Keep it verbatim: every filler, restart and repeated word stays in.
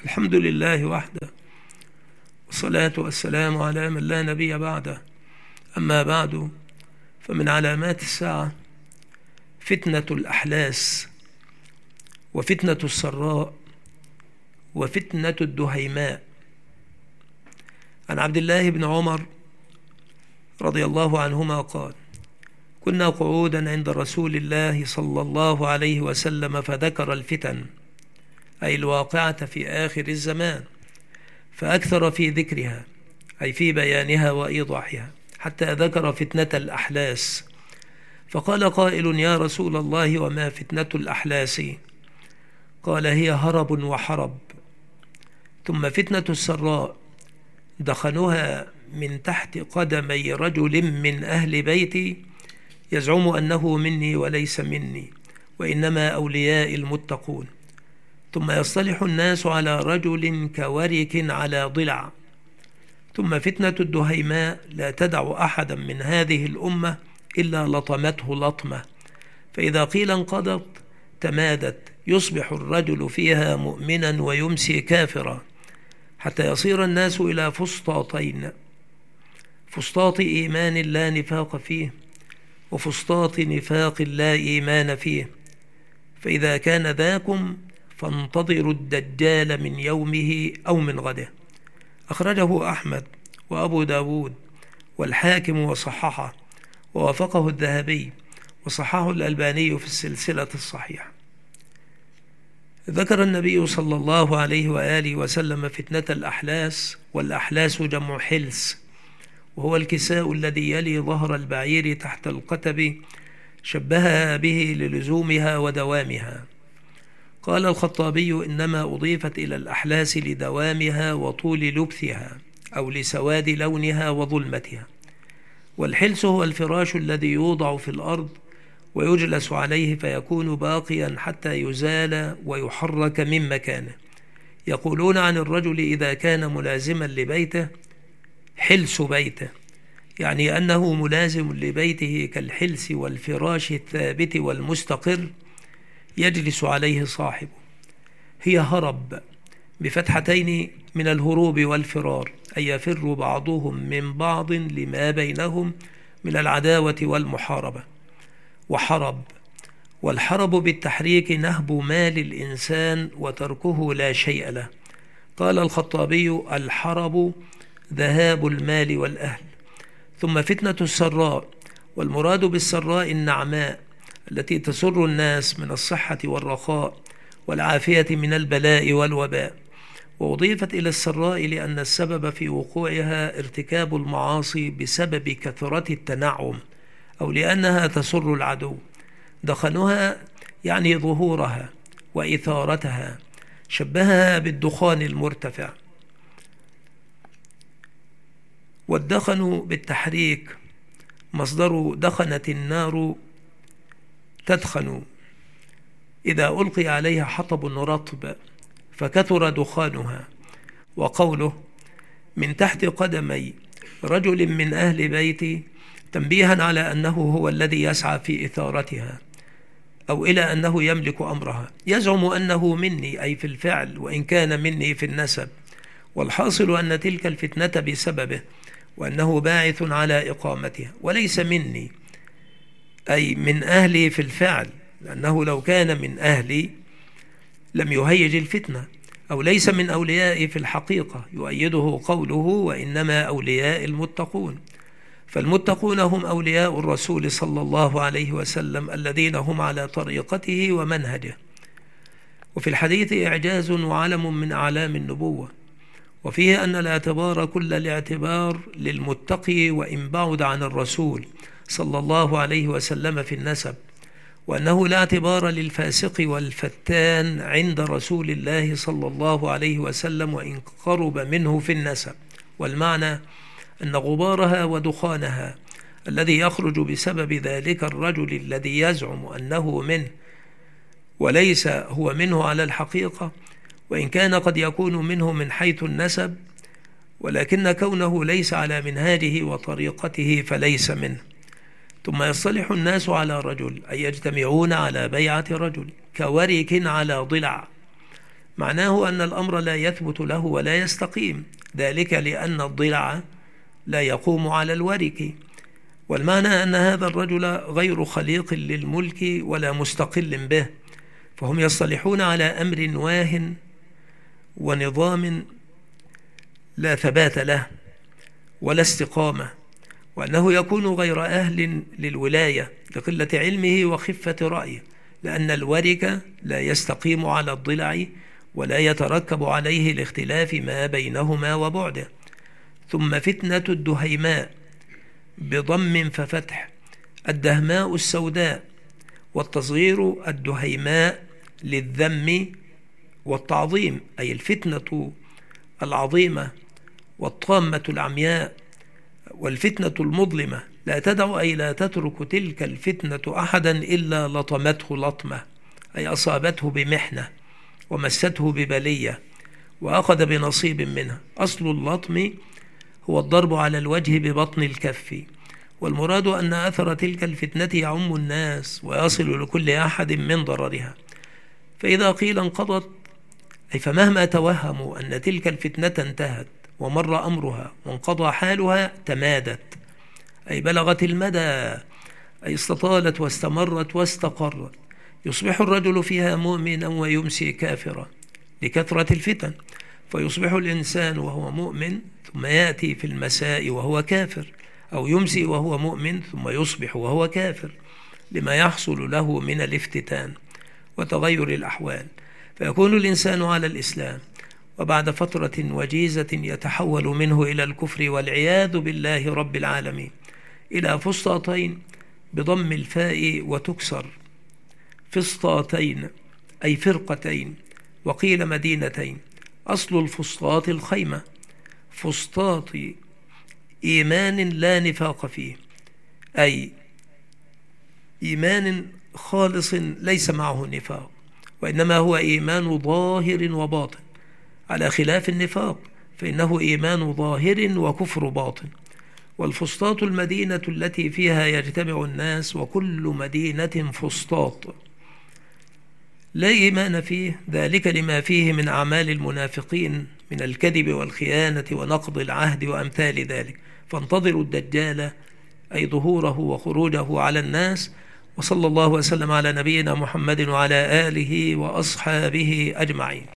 الحمد لله وحده، والصلاة والسلام على من لا نبي بعده. أما بعد، فمن علامات الساعة فتنة الأحلاس، وفتنة السراء، وفتنة الدهيماء. عن عبد الله بن عمر رضي الله عنهما قال: كنا قعودا عند رسول الله صلى الله عليه وسلم فذكر الفتن، أي الواقعة في آخر الزمان، فأكثر في ذكرها، أي في بيانها وإيضاحها، حتى ذكر فتنة الأحلاس. فقال قائل: يا رسول الله، وما فتنة الأحلاس؟ قال: هي هرب وحرب. ثم فتنة السراء، دخنها من تحت قدمي رجل من أهل بيتي يزعم أنه مني وليس مني، وإنما أولياء المتقون. ثم يصطلح الناس على رجل كورك على ضلع. ثم فتنة الدهيماء، لا تدع أحدا من هذه الأمة إلا لطمته لطمة، فإذا قيل انقضت تمادت، يصبح الرجل فيها مؤمنا ويمسي كافرا، حتى يصير الناس إلى فسطاطين: فسطاط إيمان لا نفاق فيه، وفسطاط نفاق لا إيمان فيه. فإذا كان ذاكم فانتظروا الدجال من يومه أو من غده. أخرجه أحمد وأبو داود والحاكم وصححه، ووافقه الذهبي، وصححه الألباني في السلسلة الصحيحة. ذكر النبي صلى الله عليه وآله وسلم فتنة الأحلاس، والأحلاس جمع حلس، وهو الكساء الذي يلي ظهر البعير تحت القتب، شبهها به للزومها ودوامها. قال الخطابي: إنما أضيفت إلى الأحلاس لدوامها وطول لبثها، أو لسواد لونها وظلمتها. والحلس هو الفراش الذي يوضع في الأرض ويجلس عليه فيكون باقيا حتى يزال ويحرك من مكانه. يقولون عن الرجل إذا كان ملازما لبيته حلس بيته، يعني أنه ملازم لبيته كالحلس والفراش الثابت والمستقر يجلس عليه صاحبه. هي هرب بفتحتين من الهروب والفرار، أي يفر بعضهم من بعض لما بينهم من العداوة والمحاربة. وحرب، والحرب بالتحريك نهب مال الإنسان وتركه لا شيء له. قال الخطابي: الحرب ذهاب المال والأهل. ثم فتنة السراء، والمراد بالسراء النعماء التي تسر الناس من الصحة والرخاء والعافية من البلاء والوباء. وأضيفت إلى السراء لأن السبب في وقوعها ارتكاب المعاصي بسبب كثرة التنعم، أو لأنها تسر العدو. دخنها يعني ظهورها وإثارتها، شبهها بالدخان المرتفع. والدخن بالتحريك مصدر دخنت النار تدخن، إذا ألقي عليها حطب رطب فكثر دخانها. وقوله من تحت قدمي رجل من أهل بيتي تنبيها على أنه هو الذي يسعى في إثارتها، أو إلى أنه يملك أمرها. يزعم أنه مني، أي في الفعل، وإن كان مني في النسب. والحاصل أن تلك الفتنة بسببه، وأنه باعث على إقامتها، وليس مني أي من أهلي في الفعل، لأنه لو كان من أهلي لم يهيج الفتنة. أو ليس من أوليائي في الحقيقة، يؤيده قوله: وإنما أولياء المتقون. فالمتقون هم أولياء الرسول صلى الله عليه وسلم، الذين هم على طريقته ومنهجه. وفي الحديث إعجاز وعلم من أعلام النبوة، وفيه أن الاعتبار كل الاعتبار للمتقي وإن بعد عن الرسول صلى الله عليه وسلم في النسب، وأنه لا اعتبار للفاسق والفتان عند رسول الله صلى الله عليه وسلم وإن قرب منه في النسب. والمعنى أن غبارها ودخانها الذي يخرج بسبب ذلك الرجل الذي يزعم أنه منه وليس هو منه على الحقيقة، وإن كان قد يكون منه من حيث النسب، ولكن كونه ليس على منهاجه وطريقته فليس منه. ثم يصطلح الناس على رجل، أي يجتمعون على بيعة رجل كورك على ضلع. معناه أن الأمر لا يثبت له ولا يستقيم، ذلك لأن الضلع لا يقوم على الورك. والمعنى أن هذا الرجل غير خليق للملك ولا مستقل به، فهم يصطلحون على أمر واه ونظام لا ثبات له ولا استقامة، وأنه يكون غير أهل للولاية لقلة علمه وخفة رأيه، لأن الورك لا يستقيم على الضلع ولا يتركب عليه الاختلاف ما بينهما وبعده. ثم فتنة الدهيماء بضم ففتح، الدهماء السوداء، والتصغير الدهيماء للذم والتعظيم، أي الفتنة العظيمة والطامة العمياء والفتنة المظلمة، لا تدع أي لا تترك تلك الفتنة أحدا إلا لطمته لطمة، أي أصابته بمحنة ومسته ببلية وأخذ بنصيب منها. أصل اللطم هو الضرب على الوجه ببطن الكف، والمراد أن أثر تلك الفتنة يعم الناس ويصل لكل أحد من ضررها. فإذا قيل انقضت، أي فمهما توهموا أن تلك الفتنة انتهت ومر أمرها وانقضى حالها، تمادت أي بلغت المدى، أي استطالت واستمرت واستقرت، يصبح الرجل فيها مؤمنا ويمسي كافرا لكثرة الفتن، فيصبح الإنسان وهو مؤمن ثم يأتي في المساء وهو كافر، أو يمسي وهو مؤمن ثم يصبح وهو كافر، لما يحصل له من الافتتان وتغير الأحوال، فيكون الإنسان على الإسلام، وبعد فترة وجيزة يتحول منه إلى الكفر والعياذ بالله رب العالمين، إلى فسطاطين بضم الفاء وتكسر، فسطاطين أي فرقتين، وقيل مدينتين. أصل الفسطاط الخيمة، فسطاط إيمان لا نفاق فيه، أي إيمان خالص ليس معه نفاق، وإنما هو إيمان ظاهر وباطن، على خلاف النفاق فإنه إيمان ظاهر وكفر باطن. والفسطاط المدينة التي فيها يجتمع الناس، وكل مدينة فسطاط لا إيمان فيه، ذلك لما فيه من أعمال المنافقين من الكذب والخيانة ونقض العهد وأمثال ذلك. فانتظروا الدجال، أي ظهوره وخروجه على الناس. وصلى الله وسلم على نبينا محمد وعلى آله وأصحابه أجمعين.